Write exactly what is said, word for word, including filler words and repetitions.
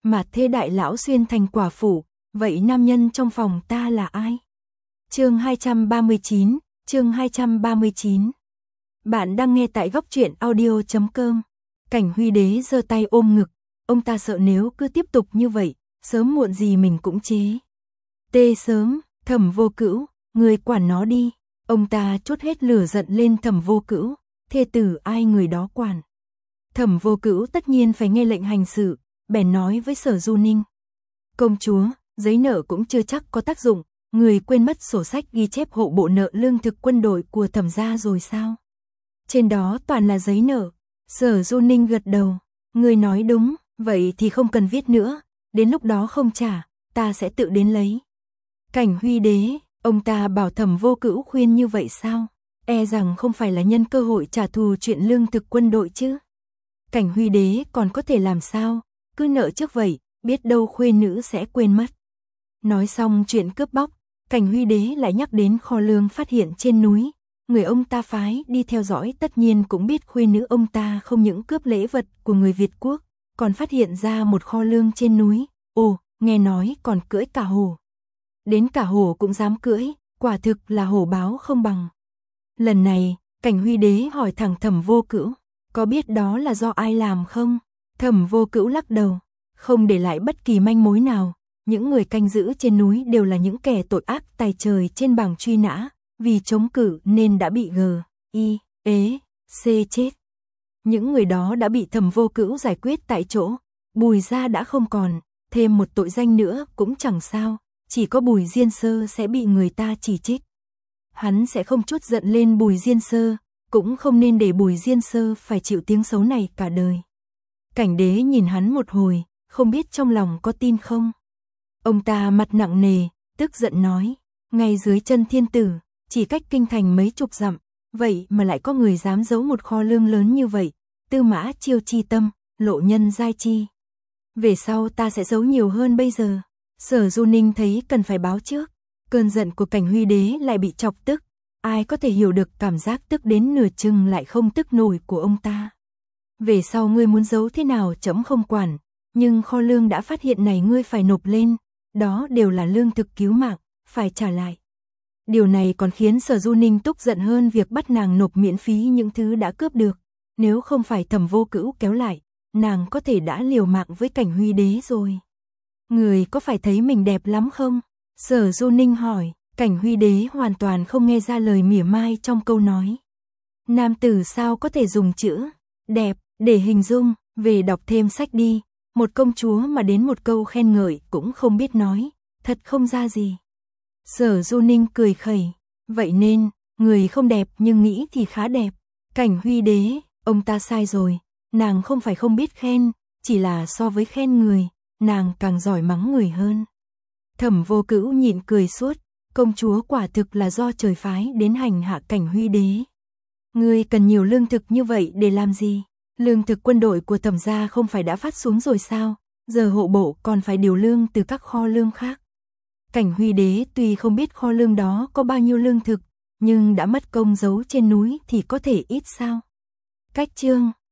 Mà thê đại lão xuyên thành quả phụ, vậy nam nhân trong phòng ta là ai? Chương hai trăm ba mươi chín, chương hai trăm ba mươi chín. Bạn đang nghe tại góc truyện audio chấm com. Cảnh Huy Đế giơ tay ôm ngực, ông ta sợ nếu cứ tiếp tục như vậy, sớm muộn gì mình cũng chế. Tê sớm, Thẩm Vô Cữu, người quản nó đi. Ông ta trút hết lửa giận lên Thẩm Vô Cữu, thê tử ai người đó quản. Thẩm Vô Cữu tất nhiên phải nghe lệnh hành sự, bèn nói với Sở Du Ninh. Công chúa, giấy nợ cũng chưa chắc có tác dụng, người quên mất sổ sách ghi chép hộ bộ nợ lương thực quân đội của Thẩm gia rồi sao? Trên đó toàn là giấy nợ. Sở Du Ninh gật đầu, người nói đúng, vậy thì không cần viết nữa, đến lúc đó không trả, ta sẽ tự đến lấy. Cảnh Huy Đế, ông ta bảo Thẩm Vô Cữu khuyên như vậy sao? E rằng không phải là nhân cơ hội trả thù chuyện lương thực quân đội chứ. Cảnh Huy Đế còn có thể làm sao, cứ nợ trước vậy, biết đâu khuê nữ sẽ quên mất. Nói xong chuyện cướp bóc, Cảnh Huy Đế lại nhắc đến kho lương phát hiện trên núi. Người ông ta phái đi theo dõi tất nhiên cũng biết khuê nữ ông ta không những cướp lễ vật của người Việt quốc, còn phát hiện ra một kho lương trên núi. Ồ, nghe nói còn cưỡi cả hổ. Đến cả hổ cũng dám cưỡi, quả thực là hổ báo không bằng. Lần này, Cảnh Huy Đế hỏi thẳng Thẩm Vô Cữu, có biết đó là do ai làm không? Thẩm Vô Cữu lắc đầu, không để lại bất kỳ manh mối nào. Những người canh giữ trên núi đều là những kẻ tội ác tày trời trên bảng truy nã, vì chống cự nên đã bị G, I, ế, C chết. Những người đó đã bị Thẩm Vô Cữu giải quyết tại chỗ, Bùi gia đã không còn, thêm một tội danh nữa cũng chẳng sao, chỉ có Bùi Diên Sơ sẽ bị người ta chỉ trích. Hắn sẽ không chút giận lên Bùi Diên Sơ, cũng không nên để Bùi Diên Sơ phải chịu tiếng xấu này cả đời. Cảnh Đế nhìn hắn một hồi, không biết trong lòng có tin không. Ông ta mặt nặng nề, tức giận nói, ngay dưới chân thiên tử, chỉ cách kinh thành mấy chục dặm, vậy mà lại có người dám giấu một kho lương lớn như vậy, Tư Mã Chiêu chi tâm, lộ nhân giai chi. Về sau ta sẽ giấu nhiều hơn bây giờ. Sở Du Ninh thấy cần phải báo trước, cơn giận của Cảnh Huy Đế lại bị chọc tức, ai có thể hiểu được cảm giác tức đến nửa chừng lại không tức nổi của ông ta. Về sau ngươi muốn giấu thế nào trẫm không quản, nhưng kho lương đã phát hiện này ngươi phải nộp lên, đó đều là lương thực cứu mạng, phải trả lại. Điều này còn khiến Sở Du Ninh tức giận hơn việc bắt nàng nộp miễn phí những thứ đã cướp được. Nếu không phải Thẩm Vô Cữu kéo lại, nàng có thể đã liều mạng với Cảnh Huy Đế rồi. Người có phải thấy mình đẹp lắm không? Sở Du Ninh hỏi. Cảnh Huy Đế hoàn toàn không nghe ra lời mỉa mai trong câu nói. Nam tử sao có thể dùng chữ đẹp để hình dung, về đọc thêm sách đi. Một công chúa mà đến một câu khen ngợi cũng không biết nói, thật không ra gì. Sở Du Ninh cười khẩy, vậy nên, người không đẹp nhưng nghĩ thì khá đẹp. Cảnh Huy Đế, ông ta sai rồi, nàng không phải không biết khen, chỉ là so với khen người, nàng càng giỏi mắng người hơn. Thẩm Vô Cữu nhịn cười suốt, công chúa quả thực là do trời phái đến hành hạ Cảnh Huy Đế. Ngươi cần nhiều lương thực như vậy để làm gì? Lương thực quân đội của Thẩm gia không phải đã phát xuống rồi sao? Giờ hộ bộ còn phải điều lương từ các kho lương khác. Cảnh Huy Đế tuy không biết kho lương đó có bao nhiêu lương thực, nhưng đã mất công giấu trên núi thì có thể ít sao? Cách chương